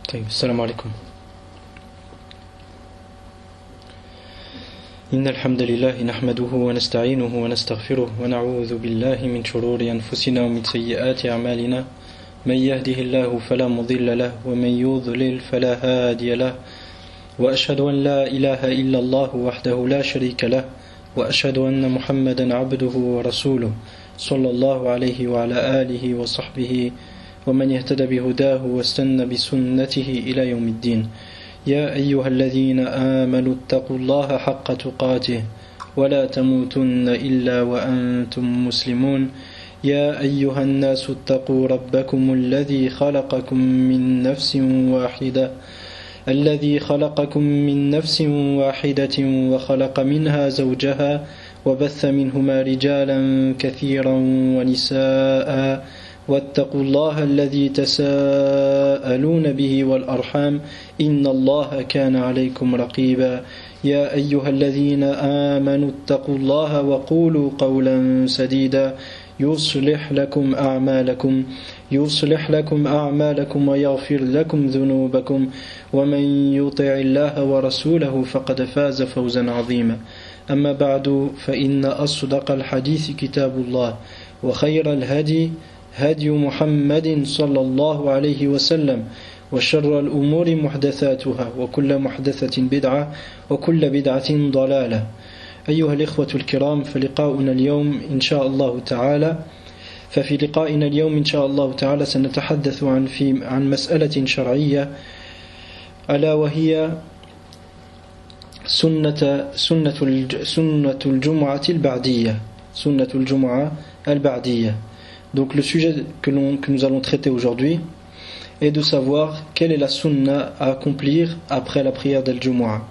طيب السلام عليكم. إن الحمد لله نحمده ونستعينه ونستغفره ونعوذ بالله من شرور أنفسنا ومن سيئات أعمالنا من يهده الله فلا مضل له ومن يضلل فلا هادي له وأشهد أن لا إله إلا الله وحده لا شريك له وأشهد أن محمدا عبده ورسوله صلى الله عليه وعلى آله وصحبه ومن يهتدى بهداه واستنى بسنته إلى يوم الدين. يا أيها الذين آمنوا اتقوا الله حق تقاته ولا تموتن إلا وأنتم مسلمون. يا أيها الناس اتقوا ربكم الذي خلقكم من نفس واحدة وخلق منها زوجها وبث منهما رجالا كثيرا ونساء واتقوا الله الذي تساءلون به والأرحام إن الله كان عليكم رقيبا. يا أيها الذين آمنوا اتقوا الله وقولوا قولا سديدا يصلح لكم أعمالكم ويغفر لكم ذنوبكم ومن يطع الله ورسوله فقد فاز فوزا عظيما. أما بعد فإن أصدق الحديث كتاب الله وخير الهدي هدي محمد صلى الله عليه وسلم وشر الأمور محدثاتها وكل محدثة بدعة وكل بدعة ضلالة. أيها الإخوة الكرام، ففي لقائنا اليوم إن شاء الله تعالى سنتحدث عن مسألة شرعية ألا وهي سنة الجمعة البعدية. Donc le sujet que nous allons traiter aujourd'hui est de savoir quelle est la sunna à accomplir après la prière d'Al-Jumu'ah.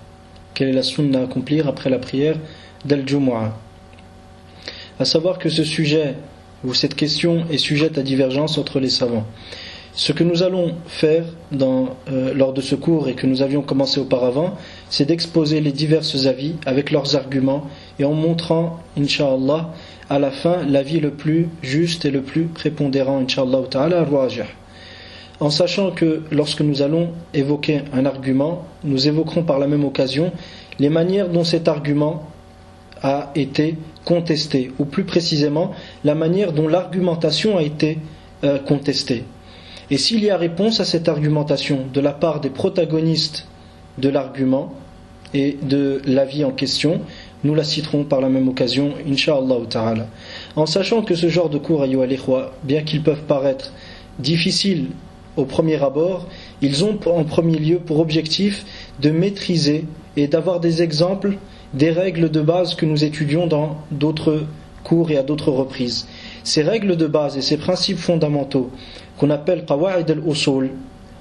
À savoir que ce sujet ou cette question est sujette à divergence entre les savants. Ce que nous allons faire lors de ce cours et que nous avions commencé auparavant, c'est d'exposer les divers avis avec leurs arguments et en montrant, Inch'Allah, à la fin, l'avis le plus juste et le plus prépondérant, Inch'Allah ta'ala, ar-rajih. En sachant que lorsque nous allons évoquer un argument, nous évoquerons par la même occasion les manières dont cet argument a été contesté, ou plus précisément, la manière dont l'argumentation a été contestée. Et s'il y a réponse à cette argumentation de la part des protagonistes de l'argument et de l'avis en question, nous la citerons par la même occasion, Inch'Allah ta'ala. En sachant que ce genre de cours, ayyuha al-ikhwa, bien qu'ils peuvent paraître difficiles au premier abord, ils ont en premier lieu pour objectif de maîtriser et d'avoir des exemples, des règles de base que nous étudions dans d'autres cours et à d'autres reprises. Ces règles de base et ces principes fondamentaux qu'on appelle qawa'id al-usul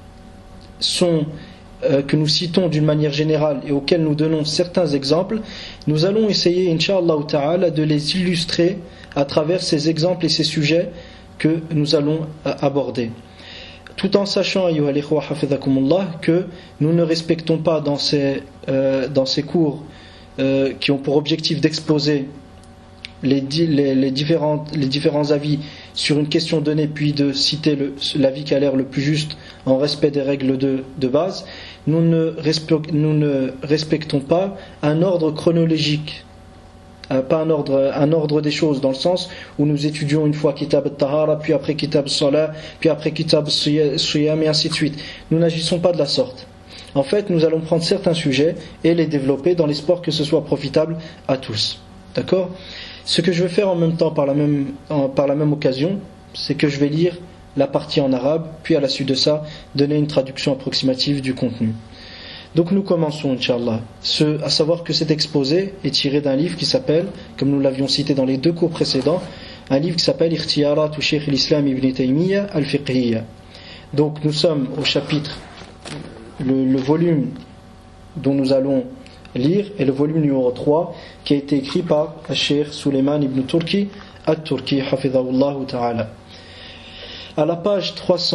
que nous citons d'une manière générale et auxquels nous donnons certains exemples, nous allons essayer, Inch'Allah ta'ala, de les illustrer à travers ces exemples et ces sujets que nous allons aborder. Tout en sachant, ayyuha al-ikhwa hafidhakumullah, que nous ne respectons pas dans ces cours qui ont pour objectif d'exposer les différents avis sur une question donnée, puis de citer l'avis qui a l'air le plus juste en respect des règles de base. Nous ne respectons pas un ordre chronologique, pas un ordre des choses, dans le sens où nous étudions une fois Kitab al-Tahara, puis après Kitab al-Salah, puis après Kitab al-Siyam et ainsi de suite. Nous n'agissons pas de la sorte. En fait, nous allons prendre certains sujets et les développer dans l'espoir que ce soit profitable à tous. D'accord ? Ce que je vais faire en même temps par la même occasion, c'est que je vais lire la partie en arabe, puis à la suite de ça, donner une traduction approximative du contenu. Donc nous commençons, Inch'Allah. À savoir que cet exposé est tiré d'un livre qui s'appelle, comme nous l'avions cité dans les deux cours précédents, un livre qui s'appelle Ikhtiyarat Shaykh al-Islam Ibn Taymiyyah al-Fiqhiyya. Donc nous sommes au chapitre, le volume dont nous allons lire est le volume numéro 3 qui a été écrit par Cheikh Suleiman ibn Turki al-Turki hafidhahullah ta'ala. À la page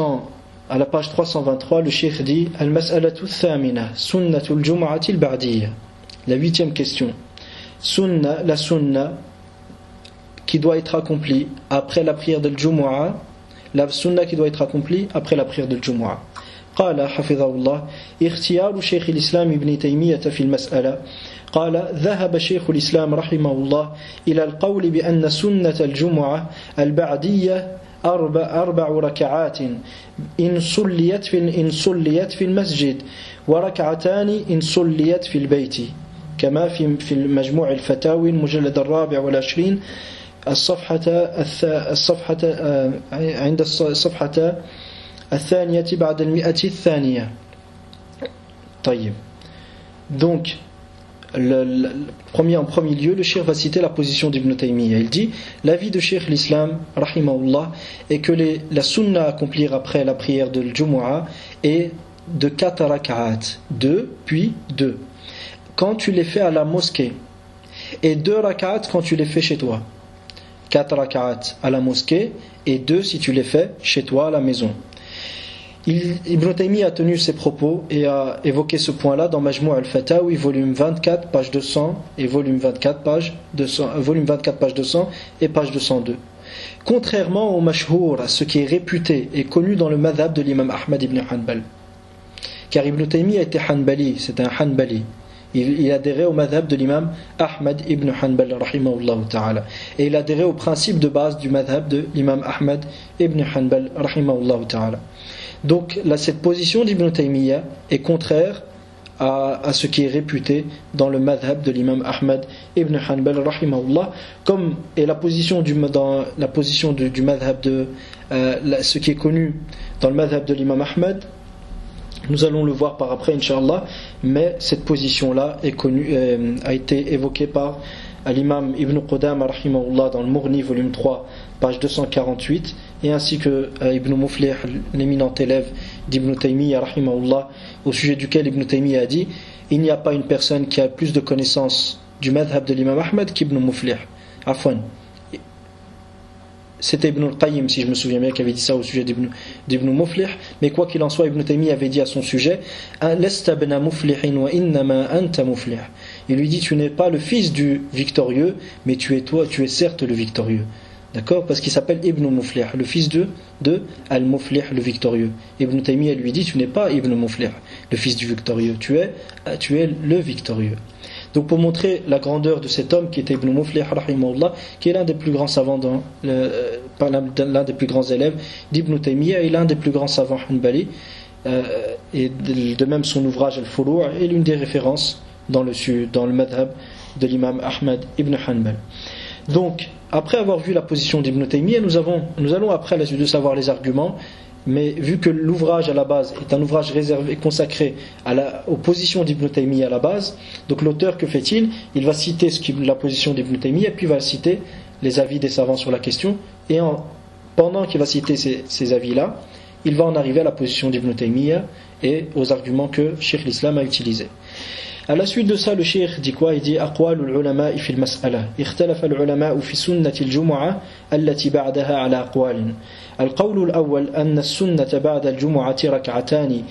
323, le Cheikh dit Al-Mas'alatu Thamina Sunnatul Jum'ati al-Ba'diyya. La 8e question. La sunna qui doit être accomplie après la prière de Jumu'ah, la sunna qui doit être accomplie après la prière de Jumu'ah. قال حفظه الله اختيار شيخ الإسلام ابن تيمية في المسألة قال ذهب شيخ الإسلام رحمه الله إلى القول بأن سنة الجمعة البعدية أربع ركعات إن صليت في المسجد وركعتان إن صليت في البيت كما في المجموع الفتاوي المجلد 24 الصفحة عند الصفحة الثانية بعد 100 الثانية. طيب. Donc en premier lieu, le cheikh va citer la position d'Ibn Taymiyyah. Il dit l'avis de cheikh l'Islam, rahimahullah, est que la sunna à accomplir après la prière de l'Jumu'ah est de 4 rak'at, 2 puis 2. Quand tu les fais à la mosquée, et 2 rak'at quand tu les fais chez toi. 4 rak'at à la mosquée et 2 si tu les fais chez toi à la maison. Ibn Taymiyyah a tenu ses propos et a évoqué ce point-là dans Majmou' al-Fatawi, volume 24, page 200 et volume 24, page 200 et page 202. Contrairement au mashhour, à ce qui est réputé et connu dans le madhab de l'imam Ahmad ibn Hanbal. Car Ibn Taymiyyah était Hanbali, c'est un Hanbali. Il adhérait au madhab de l'imam Ahmad ibn Hanbal rahimahullah ta'ala. Et il adhérait au principe de base du madhab de l'imam Ahmad ibn Hanbal rahimahullah ta'ala. Donc là, cette position d'Ibn Taymiyyah est contraire à ce qui est réputé dans le madhab de l'imam Ahmad ibn Hanbal rahimahullah, comme est la position du madhab de ce qui est connu dans le madhab de l'imam Ahmad. Nous allons le voir par après Inch'Allah, mais cette position-là est connue, a été évoquée par l'imam Ibn Qudama rahimahullah dans le Mughni volume 3 page 248, et ainsi que Ibn Muflih, l'éminent élève d'Ibn Taymiyyah rahimahullah, au sujet duquel Ibn Taymiyyah a dit il n'y a pas une personne qui a plus de connaissances du madhab de l'imam Ahmad qu'Ibn Muflih. Afwan, c'était Ibn al-Qayyim, si je me souviens bien, qui avait dit ça au sujet d'Ibn Muflih, mais quoi qu'il en soit, Ibn Taymiyyah avait dit à son sujet Lasta ibn muflihin wa innama anta muflih. Il lui dit tu n'es pas le fils du victorieux, mais tu es certes le victorieux. D'accord? Parce qu'il s'appelle Ibn Muflih, le fils de Al-Muflih, le victorieux. Ibn Taymiyyah lui dit tu n'es pas Ibn Muflih, le fils du victorieux, tu es le victorieux. Donc pour montrer la grandeur de cet homme qui était Ibn Muflih rahimahullah, qui est l'un des plus grands savants l'un des plus grands élèves d'Ibn Taymiyyah et l'un des plus grands savants Hanbali, et de même son ouvrage Al-Furu' est l'une des références dans le madhab de l'imam Ahmad ibn Hanbal. Donc après avoir vu la position d'Ibn Taymiyyah, nous allons après la suite de savoir les arguments. Mais vu que l'ouvrage à la base est un ouvrage réservé, consacré aux positions d'Ibn Taymiyyah à la base, donc l'auteur, que fait-il? Il va citer la position d'Ibn Taymiyyah, puis il va citer les avis des savants sur la question, et pendant qu'il va citer ces avis-là, il va en arriver à la position d'Ibn Taymiyyah et aux arguments que Cheikh l'Islam a utilisés. À la suite de ça, le cheikh dit quoi? Il dit أقوال العلماء في المسألة اختلف العلماء في سنة الجمعة التي بعدها على أقوال. القول الأول أن السنة بعد الجمعة ركعتان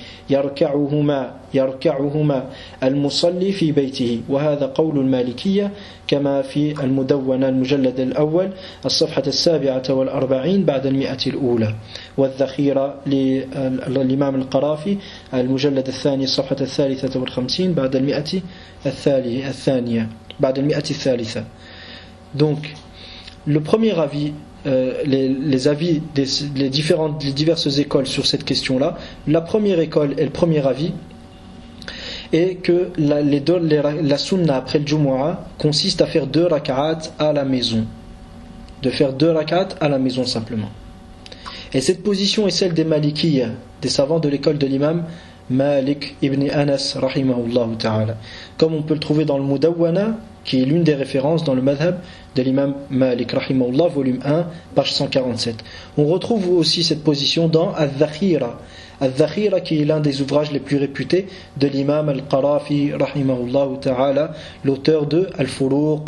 يركعهما المصلي في بيته، وهذا قول المالكية كما في المدونة المجلد الأول الصفحة 47 بعد 100 الأولى، والذخيرة للإمام القرافي المجلد الثاني الصفحة 53 بعد 100 الثانية بعد 100 الثالثة. Donc le premier avis, les avis des diverses écoles sur cette question-là, la première école et le premier avis est que la sunna après le Jumu'ah consiste à faire 2 rak'at à la maison, de faire 2 rak'at à la maison simplement. Et cette position est celle des Malikiyya, des savants de l'école de l'imam Malik ibn Anas rahimahullah ta'ala, comme on peut le trouver dans le Mudawwana, qui est l'une des références dans le madhab de l'imam Malik rahimahullah, volume 1, page 147. On retrouve aussi cette position dans Al-Dhakhira, qui est l'un des ouvrages les plus réputés de l'imam Al-Qarafi rahimahullah ta'ala, l'auteur de Al-Furuq.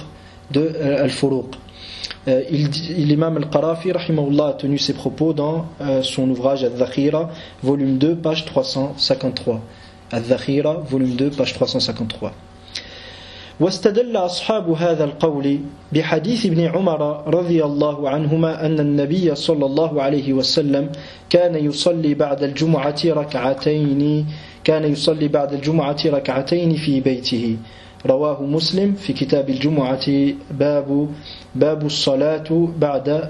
L'imam Al-Qarafi rahimahullah a tenu ses propos dans son ouvrage Al-Dhakhira, volume 2, page 353. Al-Dhakhira, volume 2, page 353. واستدل أصحاب هذا القول بحديث ابن عمر رضي الله عنهما أن النبي صلى الله عليه وسلم كان يصلي بعد الجمعة ركعتين في بيته رواه مسلم في كتاب الجمعة باب الصلاة بعد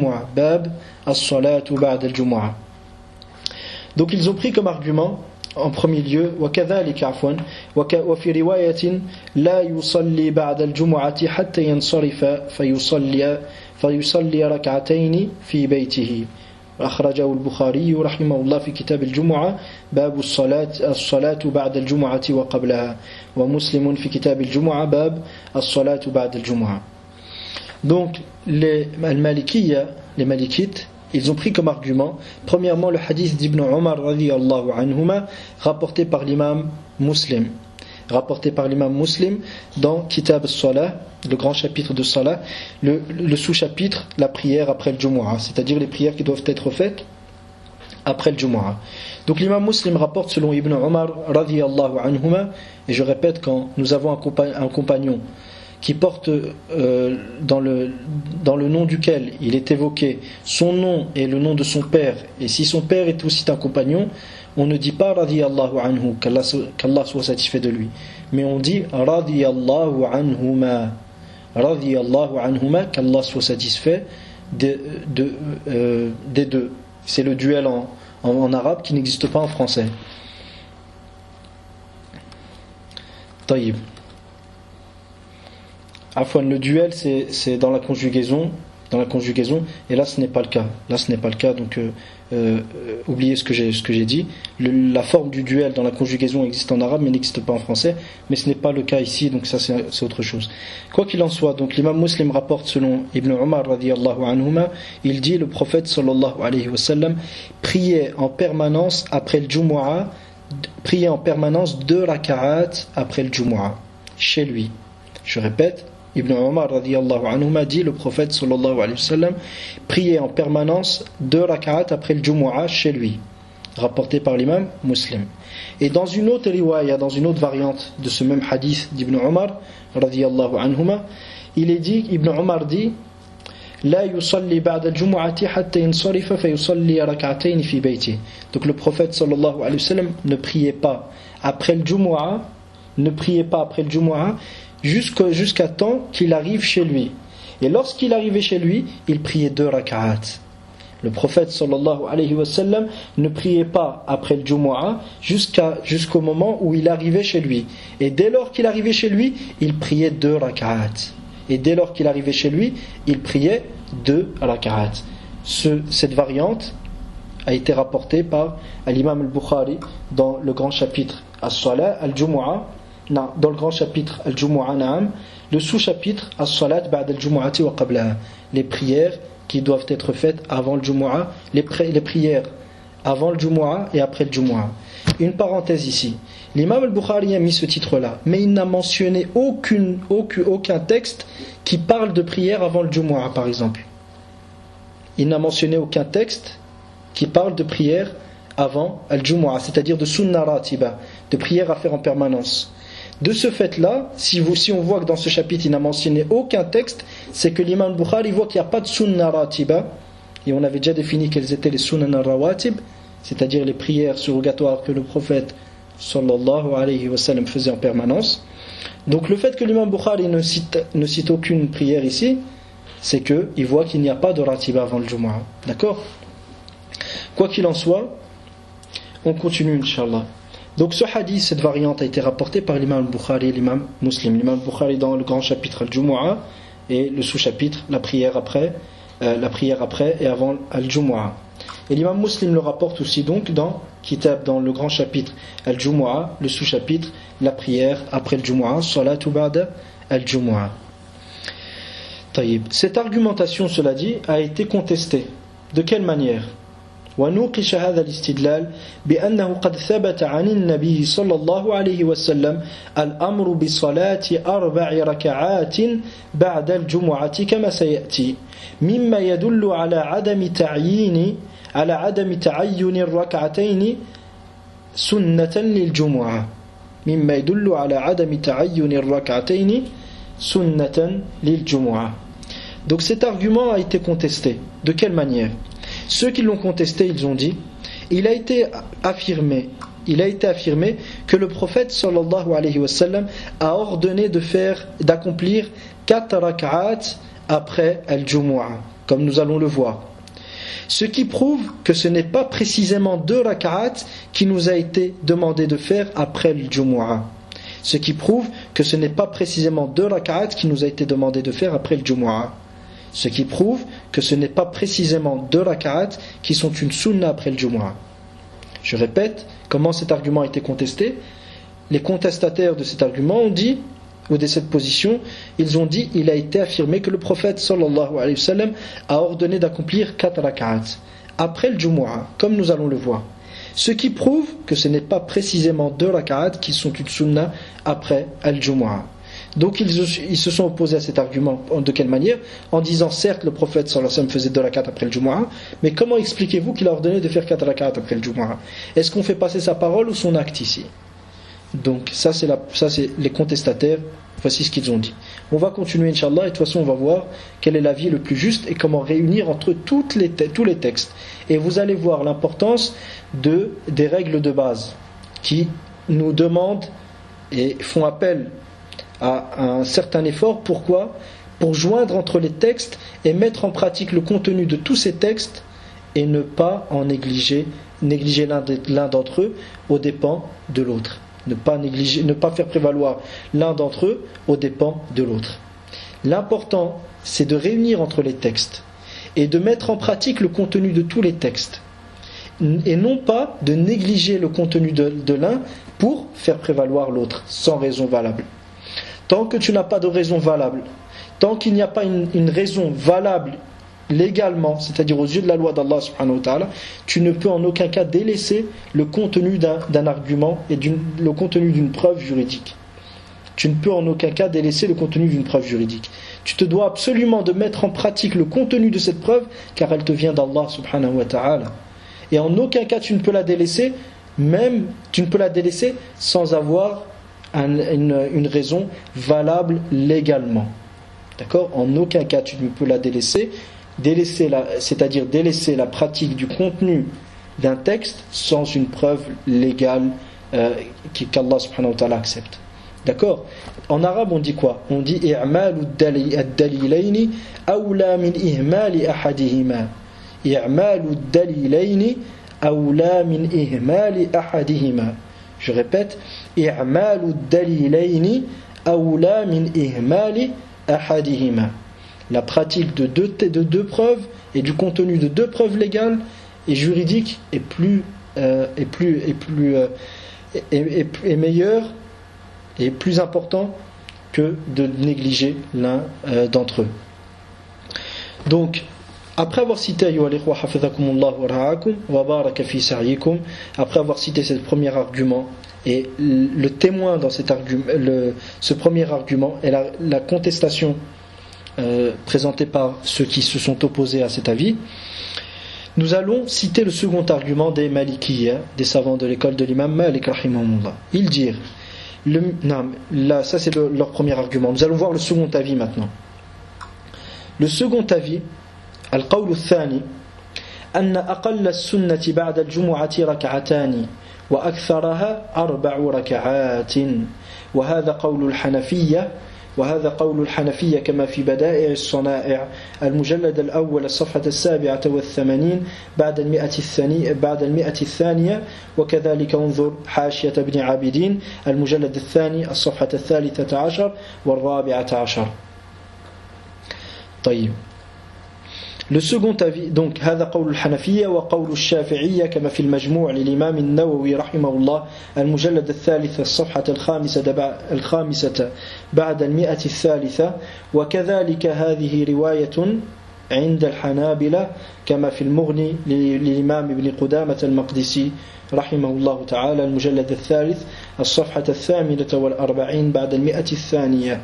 الجمعة. Donc ils ont pris comme argument en premier lieu وكذلك عفوا وفي رواية لا يصلي بعد الجمعة حتى ينصرف فيصلي ركعتين في بيته أخرجه البخاري رحمه الله في كتاب الجمعة باب الصلاة بعد الجمعة وقبلها ومسلم في كتاب الجمعة باب الصلاة بعد الجمعة. Donc les Malikites, ils ont pris comme argument premièrement le hadith d'Ibn Omar radiyallahu anhuma rapporté par l'imam Muslim dans Kitab al-Salah, le grand chapitre de Salah, le sous-chapitre, la prière après le Jumu'ah, c'est-à-dire les prières qui doivent être faites après le Jumu'ah. Donc l'imam Muslim rapporte selon Ibn Omar radiyallahu anhuma, et je répète, quand nous avons un compagnon qui porte dans le nom duquel il est évoqué son nom et le nom de son père, et si son père est aussi un compagnon, on ne dit pas radiyallahu anhu, qu'Allah soit satisfait de lui, mais on dit radiyallahu anhuma, qu'Allah soit satisfait des deux. C'est le duel en arabe qui n'existe pas en français. Taïb. Afwan, le duel c'est dans la conjugaison, et là ce n'est pas le cas. Donc oubliez ce que j'ai dit. La forme du duel dans la conjugaison existe en arabe mais n'existe pas en français, mais ce n'est pas le cas ici, donc ça c'est autre chose. Quoi qu'il en soit, donc l'imam Muslim rapporte selon Ibn Umar radiyallahu anhuma, il dit le prophète sallallahu alayhi wa sallam priait en permanence après le Jumu'ah, priait en permanence 2 raka'at après le Jumu'ah chez lui. Je répète, Ibn Omar radiyallahu anhuma dit le prophète sallallahu alayhi wa sallam priait en permanence 2 rak'at après le Jumu'ah chez lui, rapporté par l'imam Muslim. Et dans une autre riwaya, dans une autre variante de ce même hadith d'Ibn Omar radiyallahu anhuma, il est dit, Ibn Omar dit La yusalli ba'da al-jumu'ati hatta yansarifa fa yusalli rak'atayn fi bayti. Donc le prophète sallallahu alayhi wa sallam ne priait pas après le Jumu'ah, jusqu'à temps qu'il arrive chez lui. Et lorsqu'il arrivait chez lui, il priait 2 rak'at. Le prophète sallallahu alayhi wa sallam ne priait pas après le Jumu'ah jusqu'au moment où il arrivait chez lui. Et dès lors qu'il arrivait chez lui, il priait 2 rak'at. Cette variante a été rapportée par l'imam al-Bukhari dans le grand chapitre As-Salah al-Jumu'ah. Non, dans le grand chapitre Al-Jumu'ah Na'am, le sous-chapitre As-Salat ba'da al-Jumu'ati wa qablaha, les prières qui doivent être faites avant le Jumu'ah, les prières avant le Jumu'ah et après le Jumu'ah. Une parenthèse ici, l'imam al-Bukhari a mis ce titre-là, mais il n'a mentionné aucun texte qui parle de prière avant le Jumu'ah, par exemple. Il n'a mentionné aucun texte qui parle de prière avant al-Jumu'ah, c'est-à-dire de sunnah ratiba, de prière à faire en permanence. De ce fait-là, si on voit que dans ce chapitre il n'a mentionné aucun texte, c'est que l'imam Bukhari voit qu'il n'y a pas de sunnah ratiba, et on avait déjà défini quelles étaient les sunnah rawatib, c'est-à-dire les prières surrogatoires que le prophète sallallahu alayhi wa sallam faisait en permanence. Donc le fait que l'imam Bukhari ne cite aucune prière ici, c'est qu'il voit qu'il n'y a pas de ratiba avant le Jumu'ah. D'accord ? Quoi qu'il en soit, on continue Inch'Allah. Donc ce hadith, cette variante a été rapportée par l'imam Bukhari et l'imam Muslim. L'imam Bukhari dans le grand chapitre Al-Jumu'ah et le sous-chapitre la prière après et avant Al-Jumu'ah. Et l'imam Muslim le rapporte aussi donc dans le grand chapitre Al-Jumu'ah, le sous-chapitre la prière après le Jumu'ah, Salatu ba'da Al-Jumu'ah. Cette argumentation, cela dit, a été contestée. De quelle manière ? ونوقش هذا الاستدلال بأنه قد ثبت عن النبي صلى الله عليه وسلم الأمر بصلاة 4 ركعات بعد الجمعة كما سيأتي مما يدل على عدم تعين الركعتين سنة للجمعة مما يدل على عدم تعين الركعتين سنة للجمعة. Donc cet argument a été contesté. De quelle manière? Ceux qui l'ont contesté, ils ont dit, il a été affirmé que le prophète sallallahu alayhi wa sallam a ordonné d'accomplir 4 rak'at après al-Jumu'ah, comme nous allons le voir. Ce qui prouve que ce n'est pas précisément 2 rak'at qui nous a été demandé de faire après al-Jumu'ah. Ce qui prouve que ce n'est pas précisément 2 rak'at qui nous a été demandé de faire après al-Jumu'ah. Ce qui prouve que ce n'est pas précisément 2 rak'at qui sont une sunna après le Jumu'ah. Je répète, comment cet argument a été contesté? Les contestataires de cet argument ont dit, ou de cette position, ils ont dit, il a été affirmé que le prophète sallallahu alayhi wa sallam a ordonné d'accomplir 4 rak'at après le Jumu'ah, comme nous allons le voir. Ce qui prouve que ce n'est pas précisément 2 rak'at qui sont une sunna après al-Jumu'ah. Donc ils se sont opposés à cet argument. De quelle manière? En disant certes le prophète sallallahu alayhi wa sallam faisait 2 rak'at après le Jumu'ah, mais comment expliquez-vous qu'il a ordonné de faire 4 rak'at après le Jumu'ah? Est-ce qu'on fait passer sa parole ou son acte ici? Donc ça c'est les contestataires, voici ce qu'ils ont dit. On va continuer Inch'Allah, et de toute façon on va voir quel est l'avis le plus juste et comment réunir entre tous les textes. Et vous allez voir l'importance des règles de base qui nous demandent et font appel à un certain effort. Pourquoi? Pour joindre entre les textes et mettre en pratique le contenu de tous ces textes et ne pas en négliger l'un d'entre eux aux dépens de l'autre. Ne pas faire prévaloir l'un d'entre eux aux dépens de l'autre. L'important, c'est de réunir entre les textes et de mettre en pratique le contenu de tous les textes, et non pas de négliger le contenu de l'un pour faire prévaloir l'autre sans raison valable. Tant que tu n'as pas de raison valable, tant qu'il n'y a pas une raison valable légalement, c'est-à-dire aux yeux de la loi d'Allah subhanahu wa ta'ala, tu ne peux en aucun cas délaisser le contenu d'un argument et le contenu d'une preuve juridique. Tu ne peux en aucun cas délaisser le contenu d'une preuve juridique. Tu te dois absolument de mettre en pratique le contenu de cette preuve, car elle te vient d'Allah subhanahu wa ta'ala. Et en aucun cas tu ne peux la délaisser, sans avoir une raison valable légalement. D'accord? En aucun cas tu ne peux la délaisser, c'est-à-dire délaisser la pratique du contenu d'un texte sans une preuve légale qu'Allah subhanahu wa ta'ala accepte. D'accord? En arabe on dit quoi? On dit i'malu ad-dalilayni awla min ihmali ahadihima. I'malu ad-dalilayni awla min ihmali ahadihima. Je répète, i'malu ad-dalilayni awla min ihmali ahadihima. La pratique de deux preuves et du contenu de 2 preuves légales et juridiques est meilleur et plus important que de négliger l'un d'entre eux. Donc, après avoir cité après avoir cité ce premier argument et le témoin dans ce premier argument et la contestation présentée par ceux qui se sont opposés à cet avis, nous allons citer le second argument des Malikiyya, des savants de l'école de l'imam Malik rahimahullah. Ils dirent ça c'est leur premier argument. Nous allons voir le second avis maintenant. Le second avis, al-qawl al-thani, أن أقل السنة بعد الجمعة ركعتان وأكثرها 4 ركعات وهذا قول الحنفية كما في بدائع الصنائع المجلد الأول الصفحة 87 بعد المئة الثانية وكذلك انظر حاشية ابن عابدين المجلد الثاني الصفحة 13 و14. طيب. Le second avis, donc, هذا قول الحنفية وقول الشافعية كما في المجموع للإمام النووي رحمه الله المجلد الثالث الصفحة الخامسة بعد المئة الثالثة وكذلك هذه رواية عند الحنابلة كما في المغني للإمام ابن قدامة المقدسي رحمه الله تعالى المجلد الثالث الصفحة 48 بعد المئة الثانية.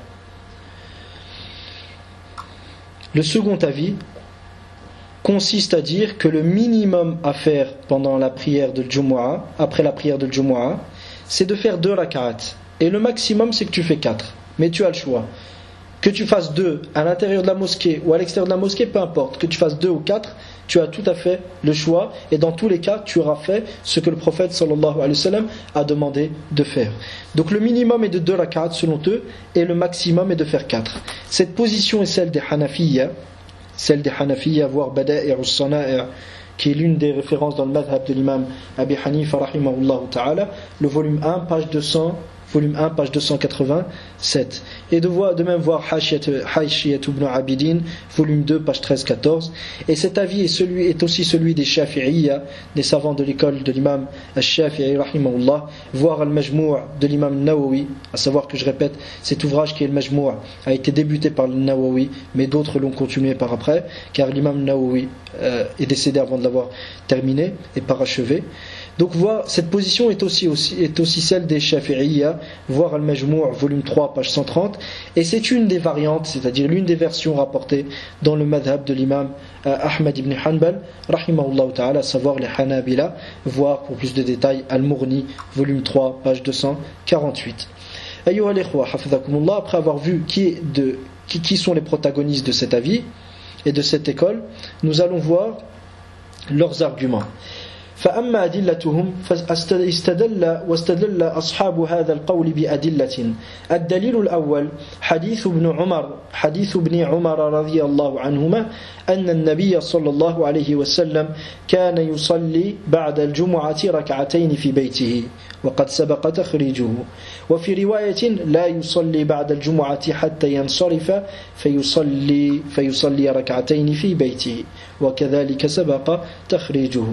Le second avis consiste à dire que le minimum à faire pendant la prière de Jumu'ah, après la prière de Jumu'ah, c'est de faire 2 rak'at. Et le maximum, c'est que tu fais 4. Mais tu as le choix. Que tu fasses 2 à l'intérieur de la mosquée ou à l'extérieur de la mosquée, peu importe. Que tu fasses 2 ou 4, tu as tout à fait le choix. Et dans tous les cas, tu auras fait ce que le prophète sallallahu alayhi wa sallam a demandé de faire. Donc le minimum est de 2 rak'at selon eux, et le maximum est de faire 4. Cette position est celle des Hanafiyya, voire Bada'i' as-Sana'i', qui est l'une des références dans le madhab de l'imam Abi Hanifa rahimahullah ta'ala, le volume 1, page 287. Et de même voir Hashiyat ibn Abidin, volume 2, page 13-14. Et cet avis est aussi celui des Shafi'iyya, des savants de l'école de l'imam al-Shafi'i rahimahullah, voire al-Majmou' de l'imam Nawawi, à savoir que je répète, cet ouvrage qui est le Majmou' a été débuté par le Nawawi, mais d'autres l'ont continué par après, car l'imam Nawawi est décédé avant de l'avoir terminé et parachevé. Donc cette position est aussi celle des Shafi'iyya, voire Al-Majmou' volume 3, page 130, et c'est une des variantes, c'est-à-dire l'une des versions rapportées dans le madhab de l'imam Ahmad ibn Hanbal rahimahullah ta'ala, à savoir les Hanabila, voire pour plus de détails Al-Mughni volume 3, page 248. Ayyuha al-ikhwa, hafidhakumullah, après avoir vu qui sont les protagonistes de cet avis et de cette école, nous allons voir leurs arguments. فأما أدلتهم واستدل أصحاب هذا القول بأدلة. الدليل الأول حديث ابن عمر رضي الله عنهما أن النبي صلى الله عليه وسلم كان يصلي بعد الجمعة ركعتين في بيته وقد سبق تخريجه، وفي رواية لا يصلي بعد الجمعة حتى ينصرف فيصلي ركعتين في بيته وكذلك سبق تخريجه.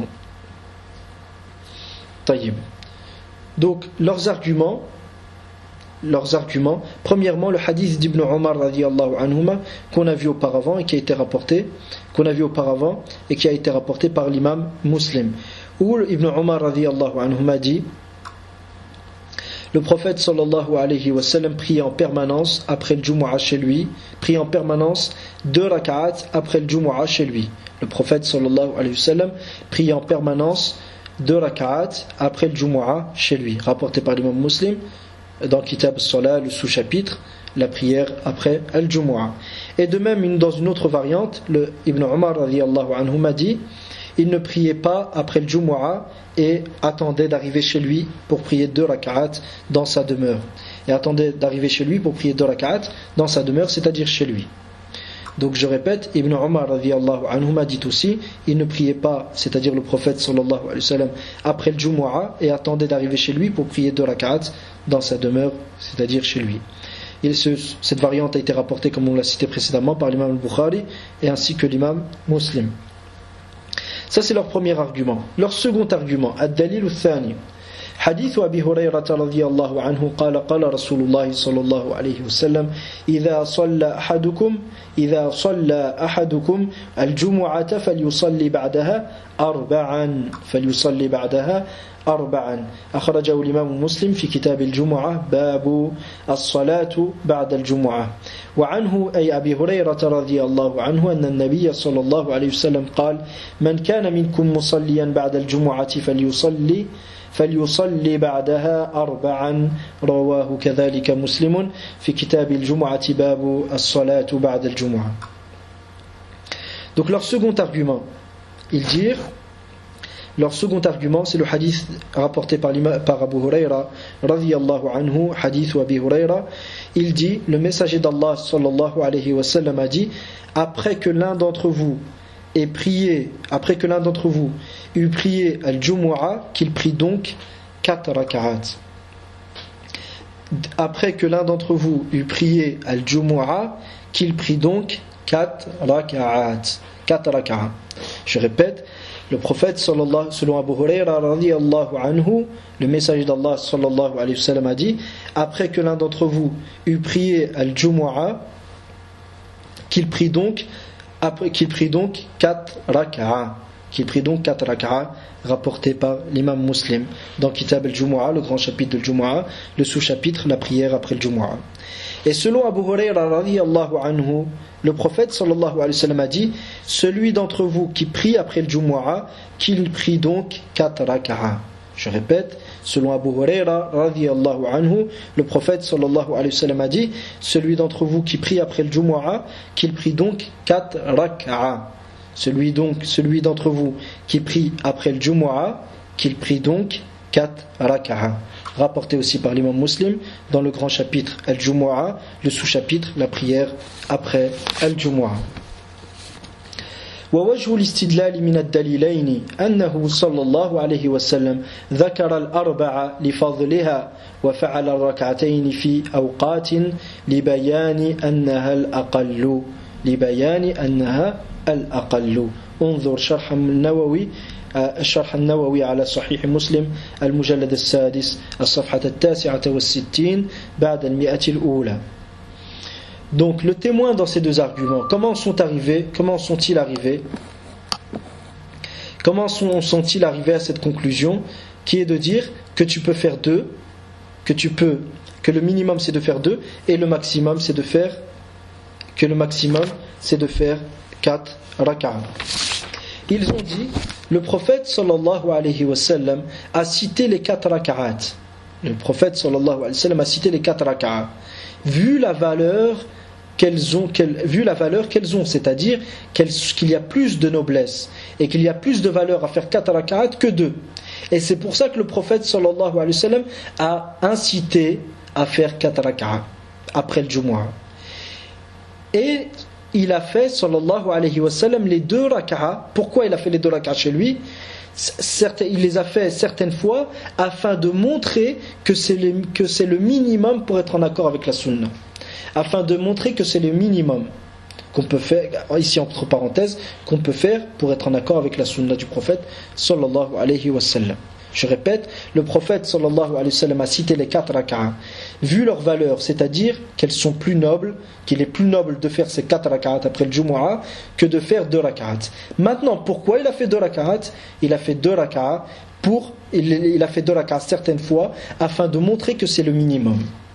Donc leurs arguments, premièrement le hadith d'Ibn Omar radiyallahu anhuma qu'on a vu auparavant et qui a été rapporté par l'imam Muslim, où Ibn Omar radiyallahu anhuma dit: le prophète sallallahu alayhi wa sallam priait en permanence après le Jumu'ah chez lui, priait en permanence 2 rak'at après le Jumu'ah chez lui. Le prophète sallallahu alayhi wa sallam priait en permanence 2 rak'at après le Jumu'ah chez lui, rapporté par l'imam Muslim dans Kitab as-Salah, le sous-chapitre, la prière après le Jumu'ah. Et de même, dans une autre variante, le Ibn Omar radiyallahu anhu m'a dit: il ne priait pas après le Jumu'ah et attendait d'arriver chez lui pour prier 2 rak'at dans sa demeure. C'est-à-dire chez lui. Donc je répète, Ibn Omar radiyallahu anhu m'a dit aussi: il ne priait pas, c'est-à-dire le prophète sallallahu alayhi wa sallam, après le Jumu'ah et attendait d'arriver chez lui pour prier 2 rak'at dans sa demeure, c'est-à-dire chez lui. Cette variante a été rapportée, comme on l'a cité précédemment, par l'imam al-Bukhari et ainsi que l'imam Muslim. Ça c'est leur premier argument. Leur second argument, ad-dalil al-thani, حديث أبي هريرة رضي الله عنه قال قال رسول الله صلى الله عليه وسلم: إذا صلى أحدكم الجمعة فليصلي بعدها أربعا أخرجه الإمام مسلم في كتاب الجمعة باب الصلاة بعد الجمعة. وعنه أي أبي هريرة رضي الله عنه أن النبي صلى الله عليه وسلم قال: من كان منكم مصليا بعد الجمعة فليصلي بعدها أربعا رواه كذلك مسلم في كتاب الجمعة باب الصلاة بعد الجمعة. Donc leur second argument, c'est le hadith rapporté par Abu Huraira radiyallahu anhu, hadith Abi Huraira. Il dit: le messager d'Allah sallallahu alayhi wa sallam a dit: après que l'un d'entre vous eut prié al-Jumu'ah, qu'il prie donc 4 rak'at. Après que l'un d'entre vous eut prié al-Jumu'ah, qu'il prie donc 4 rak'at. Je répète, le prophète selon Abu Huraira radiyallahu anhu, le messager d'Allah sallallahu alayhi wa sallam a dit: après que l'un d'entre vous eut prié al-Jumu'ah, qu'il prie donc 4 rak'at. Rapporté par l'imam Muslim dans Kitab al-Jumu'ah, le grand chapitre de Jumu'ah, le sous-chapitre, la prière après le Jumu'ah. Et selon Abu Huraira radiyallahu anhu, le prophète sallallahu alayhi wa sallam a dit: celui d'entre vous qui prie après le Jumu'ah, qu'il prie donc 4 rak'at. Je répète, selon Abu Huraira radhiyallahu anhu, le prophète sallallahu alayhi wa sallam a dit: celui d'entre vous qui prie après le Jumu'ah, qu'il prie donc 4 rak'a. Celui d'entre vous qui prie après le Jumu'ah, qu'il prie donc 4 rak'a. Rapporté aussi par l'imam Muslim dans le grand chapitre Al-Jumu'ah, le sous-chapitre la prière après Al-Jumu'ah. ووجه الاستدلال من الدليلين أنه صلى الله عليه وسلم ذكر الأربع لفضلها وفعل الركعتين في أوقات لبيان أنها الأقل. انظر شرح النووي الشرح النووي على صحيح مسلم المجلد السادس الصفحة 69 بعد 100 الأولى. Donc le témoin dans ces deux arguments, comment sont-ils arrivés à cette conclusion qui est de dire que tu peux faire 2, que le minimum c'est de faire 2 et le maximum c'est de faire 4 rak'a. Ils ont dit, le prophète sallallahu alayhi wa sallam a cité les 4 rak'at. Le prophète sallallahu alayhi wa sallam a cité les 4 rak'at. Vu la valeur qu'elles ont, c'est-à-dire qu'il y a plus de noblesse et qu'il y a plus de valeur à faire 4 rak'at que 2. Et c'est pour ça que le prophète sallallahu alayhi wa sallam a incité à faire 4 rak'at après le Jumu'ah. Et il a fait sallallahu alayhi wa sallam les 2 rak'at. Pourquoi il a fait les 2 rak'at chez lui? Il les a fait certaines fois afin de montrer que c'est le minimum pour être en accord avec la sunna. Afin de montrer que c'est le minimum qu'on peut faire, ici entre parenthèses, qu'on peut faire pour être en accord avec la sunna du prophète sallallahu alayhi wa sallam. Je répète, le prophète sallallahu alayhi wa sallam a cité les 4 rak'at, vu leur valeur, c'est-à-dire qu'elles sont plus nobles, qu'il est plus noble de faire ces 4 rak'at après le Jumu'ah que de faire 2 rak'at. Maintenant, pourquoi il a fait 2 rak'at? Il a fait 2 rak'at il a fait 2 rak'at certaines fois afin de montrer que c'est le minimum.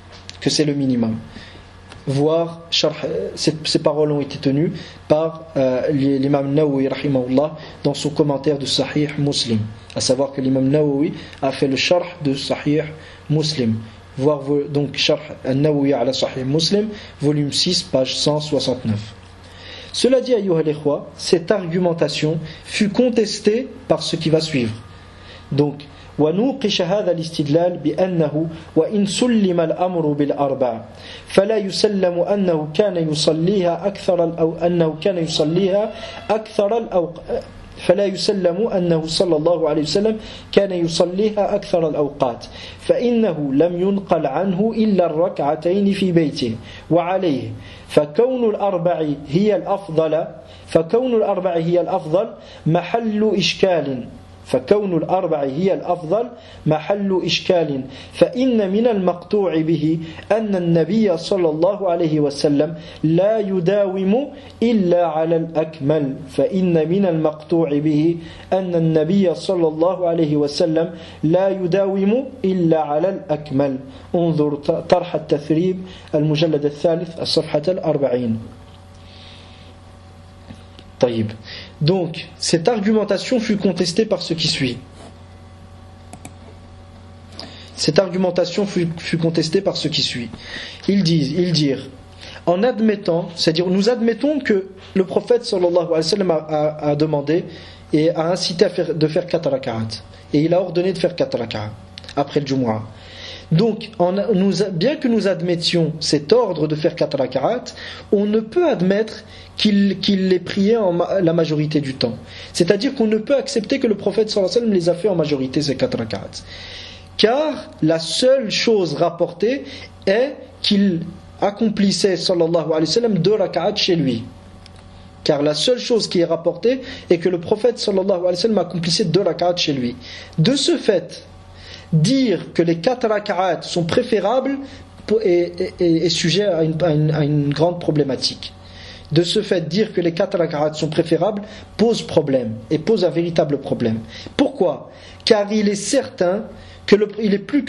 Voir, ces paroles ont été tenues par l'imam Nawawi rahimahullah dans son commentaire de Sahih Muslim, à savoir que l'imam Nawawi a fait le sharh de Sahih Muslim. Voir donc sharh al-Nawawi ala Sahih Muslim, volume 6, page 169. Cela dit, ayyuha al-ikhwa, cette argumentation fut contestée par ce qui va suivre. Donc ونوقش هذا الاستدلال بأنه وإن سلم الأمر بالأربع فلا يسلم أنه كان يصليها فلا يسلم أنه صلى الله عليه وسلم كان يصليها أكثر الأوقات فإنه لم ينقل عنه إلا الركعتين في بيته وعليه فكون الأربع هي الأفضل محل إشكال فإن من المقطوع به أن النبي صلى الله عليه وسلم لا يداوم إلا على الأكمل انظر طرح التثريب المجلد الثالث الصفحة 40. طيب. Donc, cette argumentation fut contestée par ce qui suit. Ils dirent, en admettant, c'est-à-dire nous admettons que le prophète sallallahu alayhi wa sallam a demandé et a incité de faire 4 rak'at. Et il a ordonné de faire 4 rak'at après le Jumu'ah. Donc, bien que nous admettions cet ordre de faire 4 rak'at, on ne peut admettre qu'il les priait la majorité du temps. C'est-à-dire qu'on ne peut accepter que le prophète sallallahu alayhi wa sallam les a fait en majorité, ces 4 rak'at. Car la seule chose rapportée est qu'il accomplissait sallallahu alayhi wa sallam 2 rak'at chez lui. Car la seule chose qui est rapportée est que le prophète sallallahu alayhi wa sallam accomplissait 2 rak'at chez lui. De ce fait, dire que les 4 rak'at sont préférables est sujet à une grande problématique. De ce fait, dire que les 4 rak'at sont préférables pose problème, et pose un véritable problème. Pourquoi? Car il est certain que le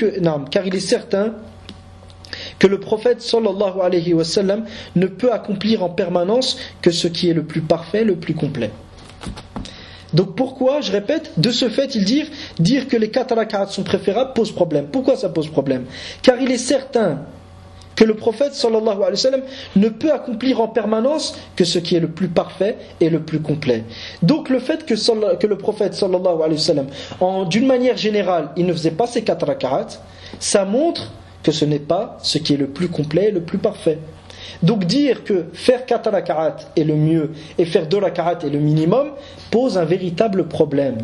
prophète sallallahu alayhi wa sallam ne peut accomplir en permanence que ce qui est le plus parfait, le plus complet. Donc pourquoi, je répète, de ce fait, dire que les 4 rak'at sont préférables pose problème. Pourquoi ça pose problème? Car il est certain que le prophète sallallahu alayhi wa sallam ne peut accomplir en permanence que ce qui est le plus parfait et le plus complet. Donc le fait que le prophète sallallahu alayhi wa sallam, d'une manière générale, il ne faisait pas ces 4 rak'at, ça montre que ce n'est pas ce qui est le plus complet et le plus parfait. Donc dire que faire 4 rak'at est le mieux et faire 2 rak'at est le minimum pose un véritable problème.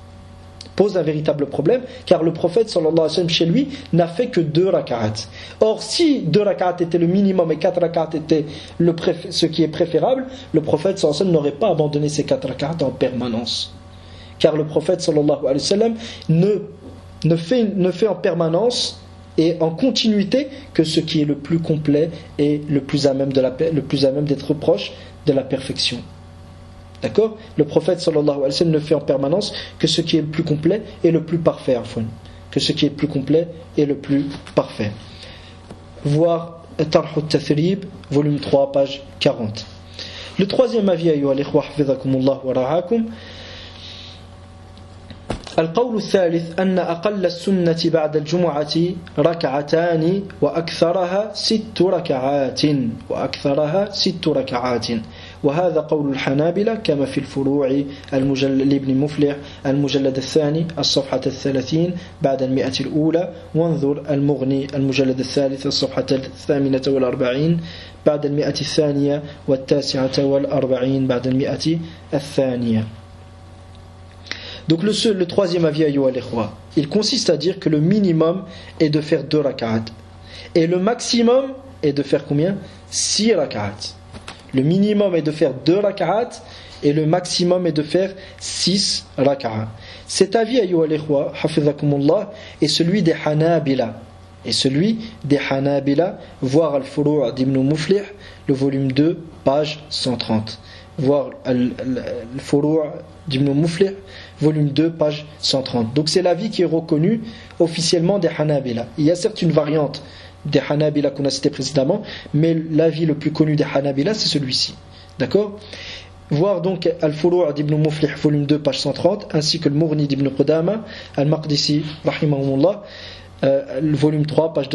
Car le prophète sallallahu alayhi wa sallam chez lui n'a fait que 2 rak'at. Or si 2 rak'at était le minimum et 4 rak'at était ce qui est préférable, le prophète sallallahu alayhi wa sallam n'aurait pas abandonné ces 4 rak'at en permanence. Car le prophète sallallahu alayhi wa sallam ne fait en permanence et en continuité que ce qui est le plus complet et le plus à même d'être proche de la perfection. D'accord? Le prophète sallallahu alayhi wa sallam ne fait en permanence que ce qui est le plus complet et le plus parfait. Que ce qui est le plus complet et le plus parfait. Voir Tarh al-Tathrib, volume 3, page 40. Le troisième avis, ayyuha al-ikhwa, hafidhakumullah wa ra'akum. القول الثالث أن أقل السنة بعد الجمعة ركعتان وأكثرها 6 ركعات وهذا قول الحنابلة كما في الفروع لابن مفلح المجلد الثاني الصفحة 30 بعد 100 الأولى وانظر المغني المجلد الثالث الصفحة 48 بعد 100 الثانية و49 بعد 100 الثانية. Donc le troisième avis, ayyuha al-ikhwa, il consiste à dire que le minimum est de faire 2 rak'at et le maximum est de faire combien? 6 rak'at. Le minimum est de faire 2 rak'at et le maximum est de faire 6 rak'at. Cet avis, ayyuha al-ikhwa, hafidhakumullah, est celui des Hanabila. Voir Al-Furu' d'Ibn Muflih, le volume 2, page 130. Voir Al-Furu' d'Ibn Muflih, volume 2, page 130. Donc c'est l'avis qui est reconnu officiellement des Hanabila. Il y a certes une variante des Hanabila qu'on a cité précédemment, mais l'avis le plus connu des Hanabila, c'est celui-ci. D'accord? Voir donc Al-Furu' d'Ibn Muflih, volume 2, page 130, ainsi que le Mughni d'Ibn Qudama, Al-Maqdisi, rahimahumullah, le volume 3, page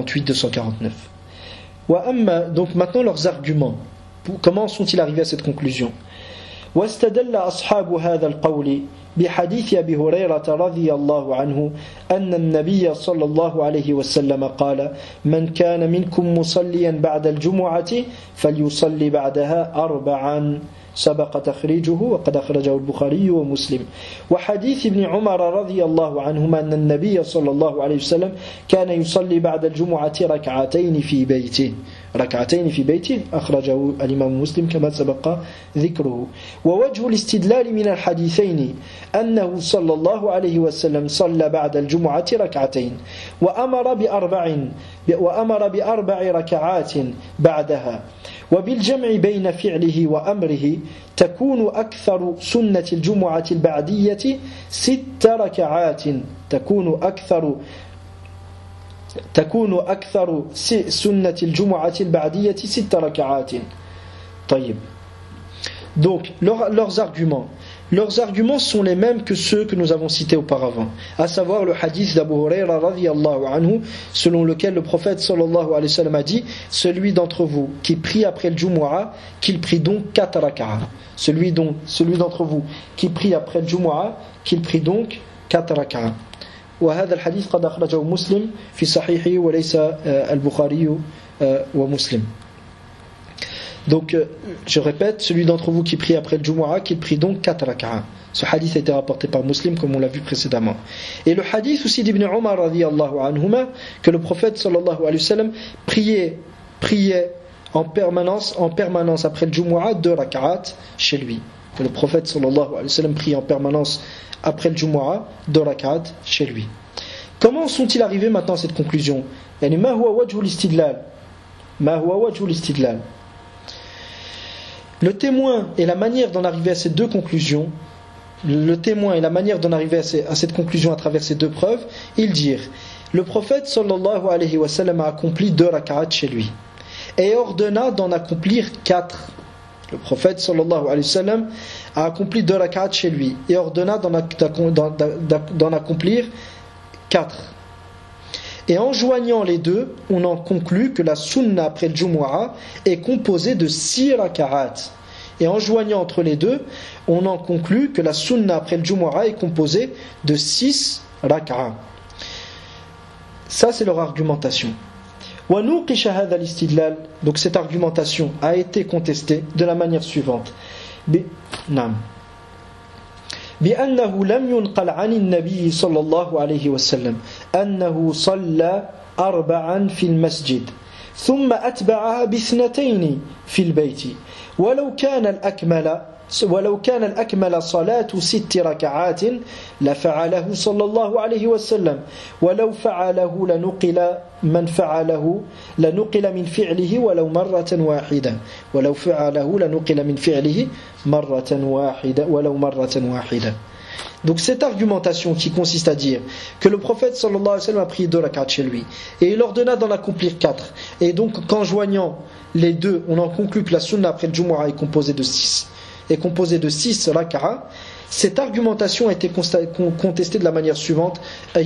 248-249. Donc maintenant leurs arguments. Comment sont-ils arrivés à cette conclusion? واستدل أصحاب هذا القول بحديث أبي هريرة رضي الله عنه أن النبي صلى الله عليه وسلم قال من كان منكم مصليا بعد الجمعة فليصلي بعدها 4 سبق تخريجه وقد أخرجه البخاري ومسلم وحديث ابن عمر رضي الله عنهما أن النبي صلى الله عليه وسلم كان يصلي بعد الجمعة ركعتين في بيته أخرجه الإمام مسلم كما سبق ذكره ووجه الاستدلال من الحديثين أنه صلى الله عليه وسلم صلى بعد الجمعة ركعتين وأمر بأربع ركعات بعدها وبالجمع بين فعله وأمره تكون أكثر سنة الجمعة البعدية 6 ركعات تكون أكثر سنة الجمعة البعدية 6 ركعات. طيب. Donc leurs arguments sont les mêmes que ceux que nous avons cités auparavant, à savoir le hadith d'Abu Hurayra radhiyallahu anhu, selon lequel le prophète sallallahu alayhi wa sallam a dit: celui d'entre vous qui prie après le Jumu'ah, qu'il prie donc 4 rak'ah. Celui d'entre vous qui prie après le Jumu'ah, qu'il prie donc 4 rak'ah. وهذا الحديث قد أخرجه مسلم في صحيحه وليس البخاري ومسلم. Donc, je répète, celui d'entre vous qui prie après le Jumu'ah, qu'il prie donc 4 rak'ah. Ce hadith a été rapporté par Muslim, comme on l'a vu précédemment. Et le hadith aussi d'Ibn Umar radhiyallahu anhuma, que le prophète sallallahu alayhi wa sallam priait en permanence après le Jumu'ah 2 rak'at chez lui. Que le prophète sallallahu alayhi wa sallam prie en permanence après le Jumu'ah 2 rak'at chez lui. Comment sont-ils arrivés maintenant à cette conclusion? Yani ma huwa wajhu al-istidlal? Le témoin et la manière d'en arriver à ces deux conclusions, à cette conclusion à travers ces deux preuves, ils dirent: le prophète sallallahu alayhi wa sallam a accompli 2 rak'at chez lui et ordonna d'en accomplir 4 Le prophète sallallahu alayhi wa sallam a accompli 2 rak'at chez lui et ordonna d'en accomplir 4. Et en joignant les deux, on en conclut que la sunna après le Jumu'ah est composée de 6 rak'at. Et en joignant entre les deux, on en conclut que la sunna après le Jumu'ah est composée de 6 rak'at. Ça, c'est leur argumentation. Donc cette argumentation a été contestée de la manière suivante. بأنه لم ينقل عن النبي صلى الله عليه وسلم أنه صلى 4 في المسجد ثم أتبعها ب2 في البيت ولو كان الأكمل صلاة 6 ركعات لفعله صلى الله عليه وسلم ولو فعله لنقل من فعله ولو مرة واحدة. Donc cette argumentation qui consiste à dire que le prophète sallallahu alayhi wa sallam a pris 2 rak'at chez lui et il ordonna d'en accomplir 4, et donc qu'en joignant les deux on en conclut que la sunna après le Jumu'ah est composée de 6 rak'at, cette argumentation a été contestée de la manière suivante.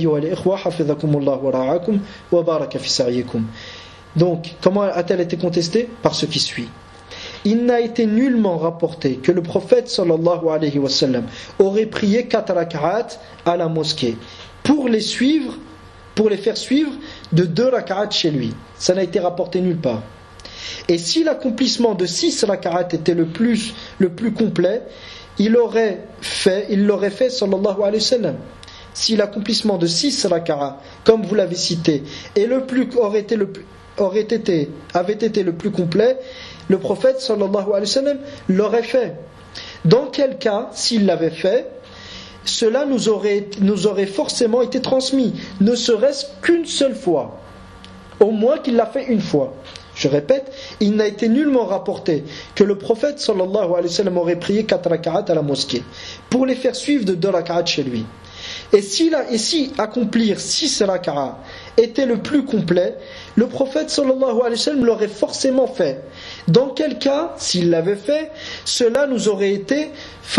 Donc comment a-t-elle été contestée? Par ce qui suit. Il n'a été nullement rapporté que le prophète sallallahu alayhi wa sallam aurait prié 4 rak'at à la mosquée pour les faire suivre de 2 rak'at chez lui. Ça n'a été rapporté nulle part. Et si l'accomplissement de 6 rak'at était le plus complet, il l'aurait fait sallallahu alayhi wa sallam. Si l'accomplissement de 6 rak'at, comme vous l'avez cité, avait été le plus complet, le prophète sallallahu alayhi wa sallam l'aurait fait. Dans quel cas, s'il l'avait fait, cela nous aurait forcément été transmis, ne serait-ce qu'une seule fois, au moins qu'il l'a fait une fois. Je répète, il n'a été nullement rapporté que le prophète sallallahu alayhi wa sallam aurait prié 4 rak'at à la mosquée pour les faire suivre de 2 rak'at chez lui. Et si accomplir 6 rak'at était le plus complet, le prophète sallallahu alayhi wa sallam l'aurait forcément fait. Dans quel cas, s'il l'avait fait, cela nous aurait été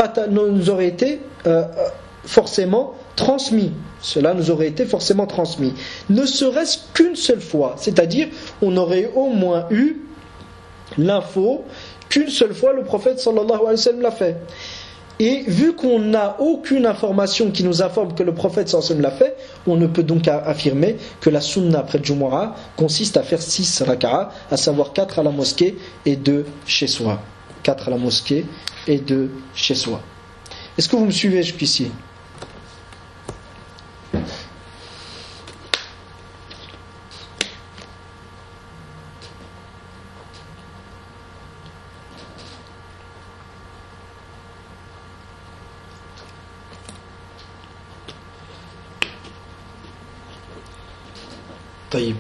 forcément transmis. Ne serait-ce qu'une seule fois. C'est-à-dire, on aurait au moins eu l'info qu'une seule fois le prophète sallallahu alayhi wa sallam l'a fait. Et vu qu'on n'a aucune information qui nous informe que le prophète sallallahu alayhi wa sallam l'a fait, on ne peut donc affirmer que la sunna après le Jumu'ah consiste à faire 6 rak'at, à savoir 4 à la mosquée et 2 chez soi. 4 à la mosquée et 2 chez soi. Est-ce que vous me suivez jusqu'ici? طيب.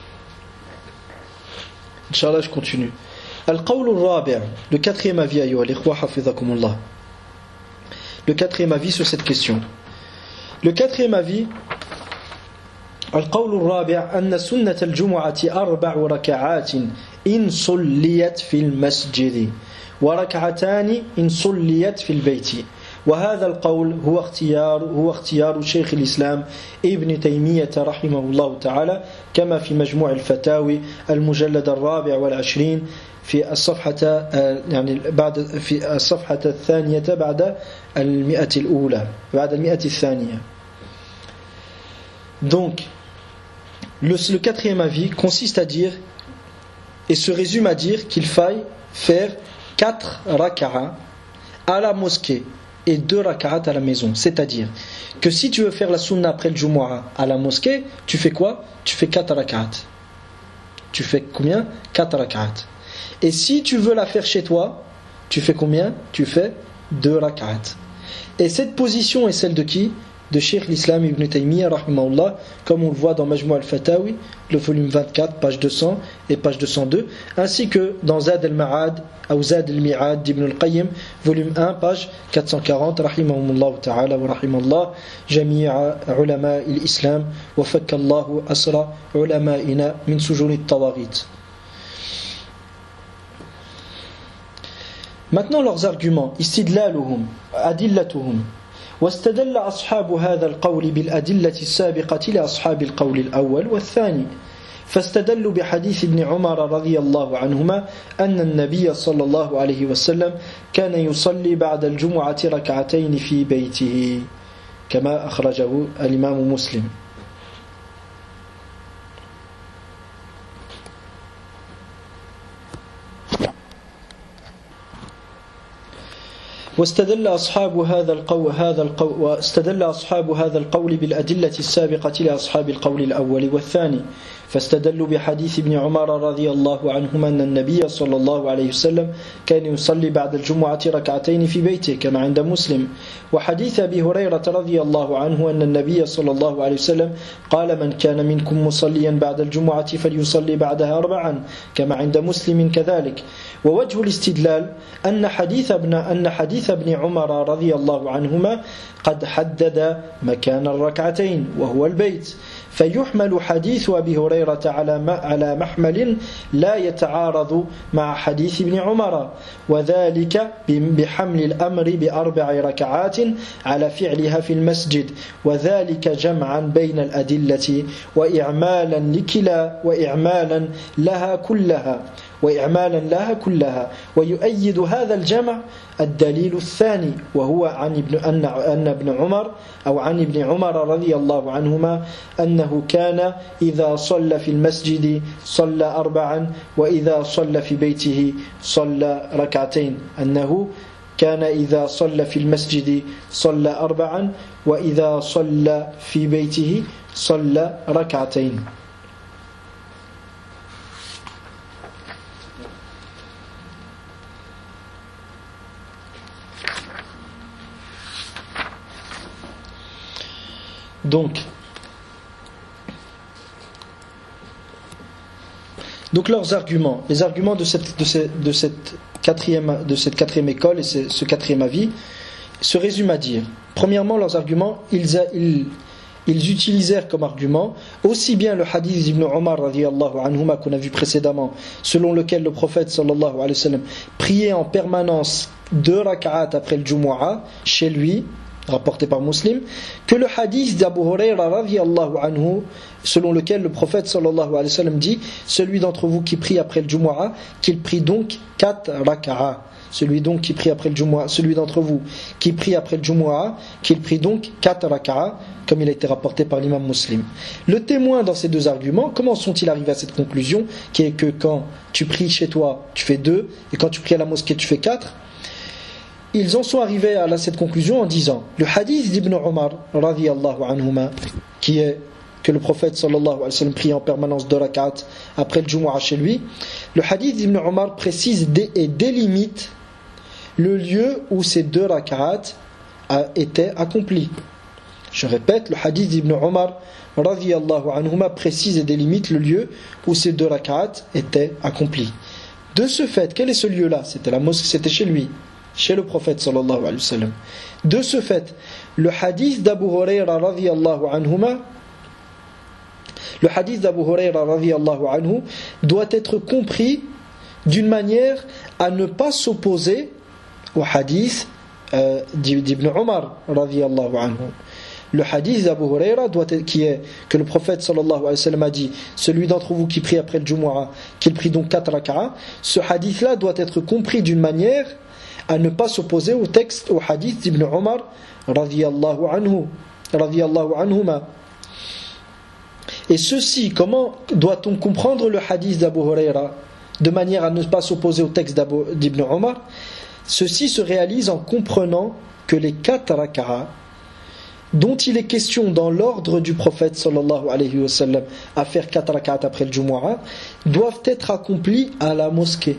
Inch'Allah, je continue. Al-Qawl al-Rabi', le 4e avis, ayyuha al-ikhwa hafizakumullah. Le 4e avis sur cette question. Le 4e avis, Al-Qawl al-Rabi' anna sunnat al-jumu'ati 4 rak'at in sulliyat fil masjid wa rak'atan in sulliyat fil bayti. وهذا القول هو اختيار شيخ الإسلام ابن تيمية رحمه الله تعالى كما في مجموع الفتاوي المجلد 24 في الصفحة في الصفحة الثانية بعد المئة الأولى بعد المئة الثانية. Donc le 4e avis consiste à dire et se résume à dire qu'il faille faire 4 rak'at à la mosquée et 2 rak'at à la maison. C'est-à-dire que si tu veux faire la sunna après le Jumu'ah à la mosquée, tu fais quoi? Tu fais 4 rak'at. Tu fais combien? 4 rak'at. Et si tu veux la faire chez toi, tu fais combien? Tu fais 2 rak'at. Et cette position est celle de qui? De Cheikh l'Islam Ibn Taymiyyah rahimahullah, comme on le voit dans Majmou' al-Fatawi, le volume 24, page 200 et page 202, ainsi que dans Zad al-Ma'ad ou Zad al-Mi'ad d'Ibn al-Qayyim, volume 1, page 440, rahimahumullah ta'ala wa rahimallah jami'a ulama al-Islam wa fakkallahu asra ulama'ina min sujuni at-tawaghit. Maintenant leurs arguments, istidlaluhum, adillatuhum. واستدل أصحاب هذا القول بالأدلة السابقة لأصحاب القول الأول والثاني فاستدلوا بحديث ابن عمر رضي الله عنهما أن النبي صلى الله عليه وسلم كان يصلي بعد الجمعة ركعتين في بيته كما أخرجه الإمام مسلم. واستدل أصحاب هذا القول بالأدلة السابقة لأصحاب القول الأول والثاني فاستدلوا بحديث ابن عمر رضي الله عنهما أن النبي صلى الله عليه وسلم كان يصلي بعد الجمعة ركعتين في بيته كما عند مسلم وحديث أبي هريرة رضي الله عنه أن النبي صلى الله عليه وسلم قال من كان منكم مصليا بعد الجمعة فليصلي بعدها 4 كما عند مسلم كذلك. ووجه الاستدلال أن حديث ابن عمر رضي الله عنهما قد حدد مكان الركعتين وهو البيت فيحمل حديث أبي هريرة على محمل لا يتعارض مع حديث ابن عمر وذلك بحمل الأمر ب4 ركعات على فعلها في المسجد وذلك جمعا بين الأدلة وإعمالا لها كلها ويؤيد هذا الجمع الدليل الثاني وهو عن ابن عمر رضي الله عنهما أنه كان إذا صلى في المسجد صلى 4 وإذا صلى في بيته صلى ركعتين أنه كان إذا صلى في المسجد صلى 4 وإذا صلى في بيته صلى ركعتين. Donc leurs arguments, les arguments de cette quatrième école et ce quatrième avis se résument à dire, premièrement leurs arguments, ils utilisèrent comme argument aussi bien le hadith d'Ibn Omar radiyallahu anhuma qu'on a vu précédemment, selon lequel le prophète sallallahu alayhi wa sallam priait en permanence 2 rak'at après le Jumu'ah chez lui, rapporté par Muslim, que le hadith d'Abu Hurayra radiyallahu anhu, selon lequel le prophète sallallahu alayhi wa sallam dit celui d'entre vous qui prie après le Jumu'ah, qu'il prie donc 4 rak'ah. Celui d'entre vous qui prie après le Jumu'ah, qu'il prie donc 4 rak'ah, comme il a été rapporté par l'imam Muslim. Le témoin dans ces 2 arguments, comment sont-ils arrivés à cette conclusion, qui est que quand tu pries chez toi, tu fais 2, et quand tu pries à la mosquée, tu fais 4? Ils en sont arrivés à cette conclusion en disant le hadith d'Ibn Omar radiyallahu anhuma, qui est que le prophète sallallahu alayhi wa sallam prie en permanence 2 rak'at après le Jumu'ah chez lui, le hadith d'Ibn Omar précise et délimite le lieu où ces 2 rak'at étaient accomplis. Je répète, le hadith d'Ibn Omar radiyallahu anhuma précise et délimite le lieu où ces 2 rak'at étaient accomplis. De ce fait, quel est ce lieu-là? C'était la mosquée, c'était chez lui, chez le prophète sallallahu alayhi wa sallam. De ce fait, le hadith d'Abu Hurayra radiyallahu anhuma, le hadith d'Abu Hurayra radiyallahu anhu doit être compris d'une manière à ne pas s'opposer au hadith d'Ibn Omar radiyallahu anhu. Le hadith d'Abu Hurayra qui est que le prophète sallallahu alayhi wa sallam a dit celui d'entre vous qui prie après le Jumu'ah, qu'il prie donc 4 rak'ah, ce hadith-là doit être compris d'une manière à ne pas s'opposer au texte, au hadith d'Ibn Omar radiyallahu anhuma. Et ceci, comment doit-on comprendre le hadith d'Abu Hurayra de manière à ne pas s'opposer au texte d'Ibn Omar? Ceci se réalise en comprenant que les 4 rak'ah dont il est question dans l'ordre du prophète sallallahu alayhi wa sallam à faire 4 rak'at après le Jumu'ah doivent être accomplis à la mosquée.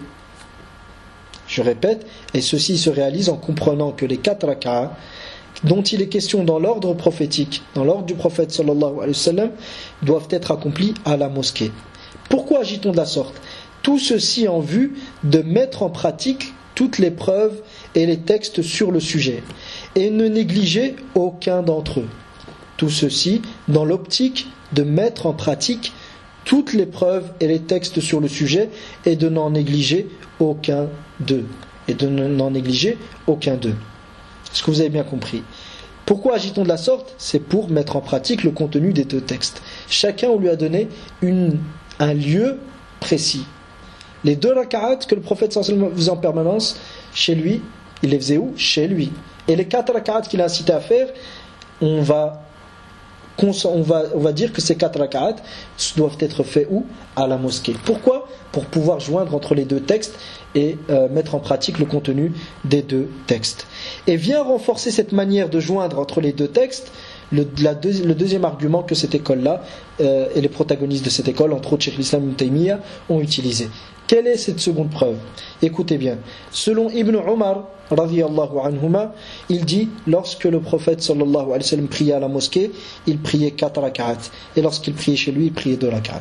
Je répète, et ceci se réalise en comprenant que les 4 rak'ah dont il est question dans l'ordre prophétique, dans l'ordre du prophète sallallahu alayhi wa sallam, doivent être accomplis à la mosquée. Pourquoi agit-on de la sorte? Tout ceci en vue de mettre en pratique toutes les preuves et les textes sur le sujet, et ne négliger aucun d'entre eux. Tout ceci dans l'optique de mettre en pratique toutes les preuves et les textes sur le sujet, et de n'en négliger aucun d'eux. et de n'en négliger aucun d'eux. Est-ce que vous avez bien compris? Pourquoi agit-on de la sorte? C'est pour mettre en pratique le contenu des deux textes. Chacun, on lui a donné un lieu précis. Les 2 rak'at que le prophète sallallahu alayhi wa sallam faisait en permanence chez lui, il les faisait où? Chez lui. Et les 4 rak'at qu'il a incité à faire, on va dire que ces 4 rak'at doivent être faits où? À la mosquée. Pourquoi? Pour pouvoir joindre entre les deux textes et mettre en pratique le contenu des deux textes. Et vient renforcer cette manière de joindre entre les deux textes le deuxième argument que cette école-là et les protagonistes de cette école, entre autres Cheikh l'Islam Ibn Taymiyyah, ont utilisé. Quelle est cette seconde preuve? Écoutez bien. Selon Ibn Umar radiyallahu anhuma, il dit, lorsque le prophète sallallahu alayhi wa sallam priait à la mosquée, il priait 4 rak'at, et lorsqu'il priait chez lui, il priait 2 rak'at.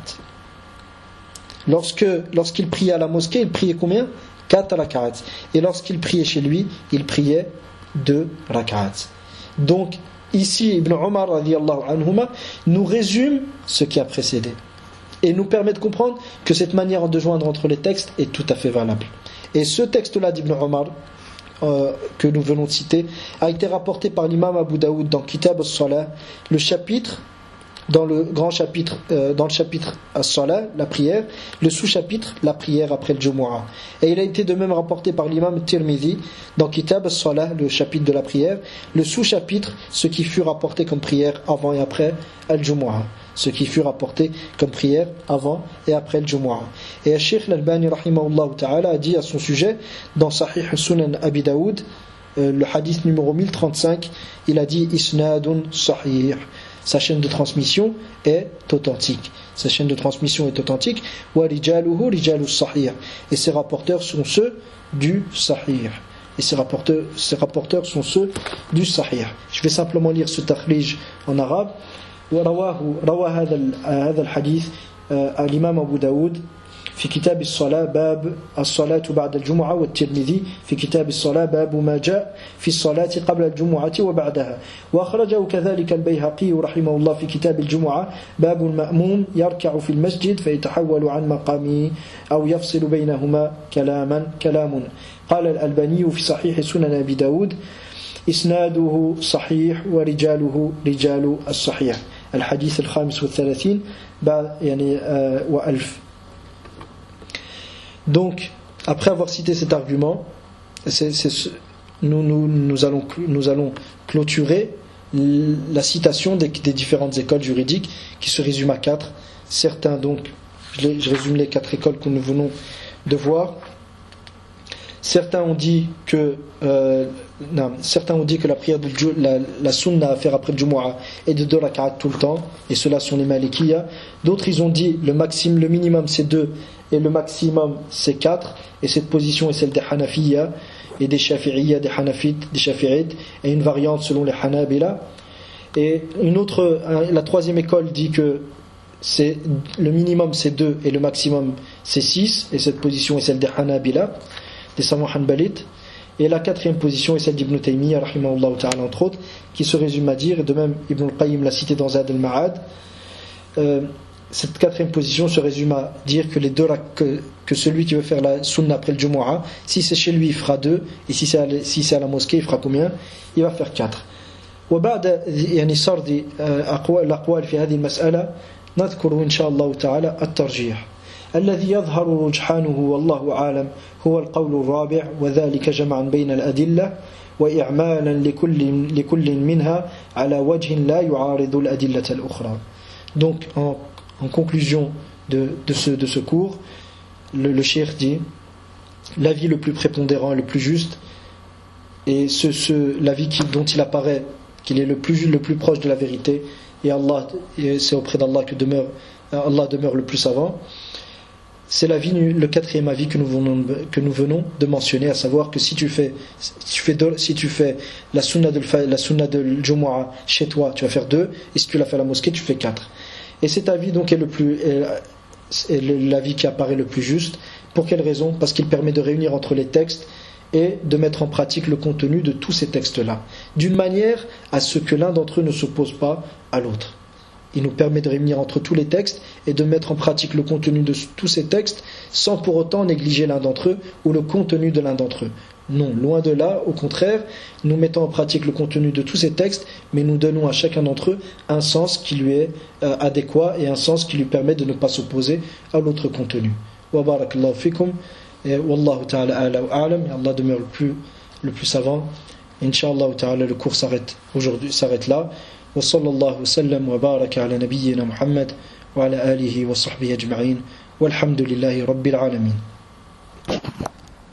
Lorsqu'il priait à la mosquée, il priait combien? 4 rak'at. Et lorsqu'il priait chez lui, il priait 2 rak'at. Donc ici Ibn Umar radiyallahu anhuma nous résume ce qui a précédé et nous permet de comprendre que cette manière de joindre entre les textes est tout à fait valable. Et ce texte-là d'Ibn Umar que nous venons de citer a été rapporté par l'imam Abu Daoud dans Kitab as-Salah, le chapitre, dans le grand chapitre, dans le chapitre as-Salah, la prière, le sous-chapitre, la prière après le Jumu'ah. Et il a été de même rapporté par l'imam Tirmidhi dans Kitab as-Salah, le chapitre de la prière, le sous-chapitre, ce qui fut rapporté comme prière avant et après al-Jumu'ah. Ce qui fut rapporté comme prière avant et après le Jumu'ah. Et Cheikh Al-Albani rahimahullah ta'ala a dit à son sujet dans Sahih Sunan Abi Daoud, le hadith numéro 1035, il a dit Isnadun Sahih. Sa chaîne de transmission est authentique. Sa chaîne de transmission est authentique. Wa rijaluhu rijalus sahih. Et ses rapporteurs sont ceux du Sahih. Et ses rapporteurs sont ceux du Sahih. Je vais simplement lire ce takhrij en arabe. روى هذا الحديث الإمام أبو داود في كتاب الصلاة باب الصلاة بعد الجمعة، والترمذي في كتاب الصلاة باب ما جاء في الصلاة قبل الجمعة وبعدها، وأخرجه كذلك البيهقي رحمه الله في كتاب الجمعة باب المأموم يركع في المسجد فيتحول عن مقامه أو يفصل بينهما كلام. قال الألباني في صحيح سنن أبي داود إسناده صحيح ورجاله رجال الصحيح. الحديث الخامس والثلاثين يعني وألف. Donc, après avoir cité cet argument, nous allons clôturer la citation des différentes écoles juridiques qui se résument à 4. Certains, donc, je résume les 4 écoles que nous venons de voir. Certains ont dit que la prière de la sunna à faire après le Jumu'ah est de 2 rak'at tout le temps, et ceux-là sont les Malikiyya. D'autres ils ont dit le minimum c'est 2 et le maximum c'est 4, et cette position est celle des Hanafiyya et des Shafi'iyya, des Hanafites, des Shafi'ites, et une variante selon les Hanabila. Et la troisième école dit que le minimum c'est 2 et le maximum c'est 6, et cette position est celle des Hanabila, des savants hanbalites. Et la 4e position est celle d'Ibn Taymiyyah rahimahullah ta'ala, entre autres, qui se résume à dire, et de même Ibn al-Qayyim l'a cité dans Zad al-Ma'ad, cette 4e position se résume à dire que que celui qui veut faire la sunna après le Jumu'ah, si c'est chez lui il fera 2, et si c'est à la mosquée il fera combien? Il va faire 4. وبعد يعني سرد الأقوال في هذه المسألة نذكر إن شاء الله تعالى الترجيح الذي يظهر رجحانه والله أعلم هو القول الرابع، وذلك جمعا بين الأدلة وإعمالا لكل منها على وجه لا يعارض الأدلة الأخرى. Donc en conclusion de ce cours, le cheikh dit l'avis le plus prépondérant et le plus juste, et l'avis dont il apparaît qu'il est le plus proche de la vérité, et c'est auprès d'Allah que Allah demeure le plus savant, c'est le 4e avis que nous venons de mentionner, à savoir que si tu fais la sunna de Jumu'ah chez toi, tu vas faire 2, et si tu la fais à la mosquée, tu fais 4. Et cet avis donc est l'avis qui apparaît le plus juste. Pour quelle raison? Parce qu'il permet de réunir entre les textes et de mettre en pratique le contenu de tous ces textes-là, d'une manière à ce que l'un d'entre eux ne s'oppose pas à l'autre. Il nous permet de réunir entre tous les textes et de mettre en pratique le contenu de tous ces textes sans pour autant négliger l'un d'entre eux ou le contenu de l'un d'entre eux. Non, loin de là, au contraire, nous mettons en pratique le contenu de tous ces textes, mais nous donnons à chacun d'entre eux un sens qui lui est adéquat et un sens qui lui permet de ne pas s'opposer à l'autre contenu. Wa barakallahu fikum, et wallahu ta'ala a'la wa a'lam, et Allah demeure le plus savant. Inch'Allah ta'ala, le cours s'arrête là. Wa sallallahu wa sallam wa baraka ala nabiyyina Muhammad wa ala alihi wa sahbihi ajma'in, walhamdulillahi rabbil alamin.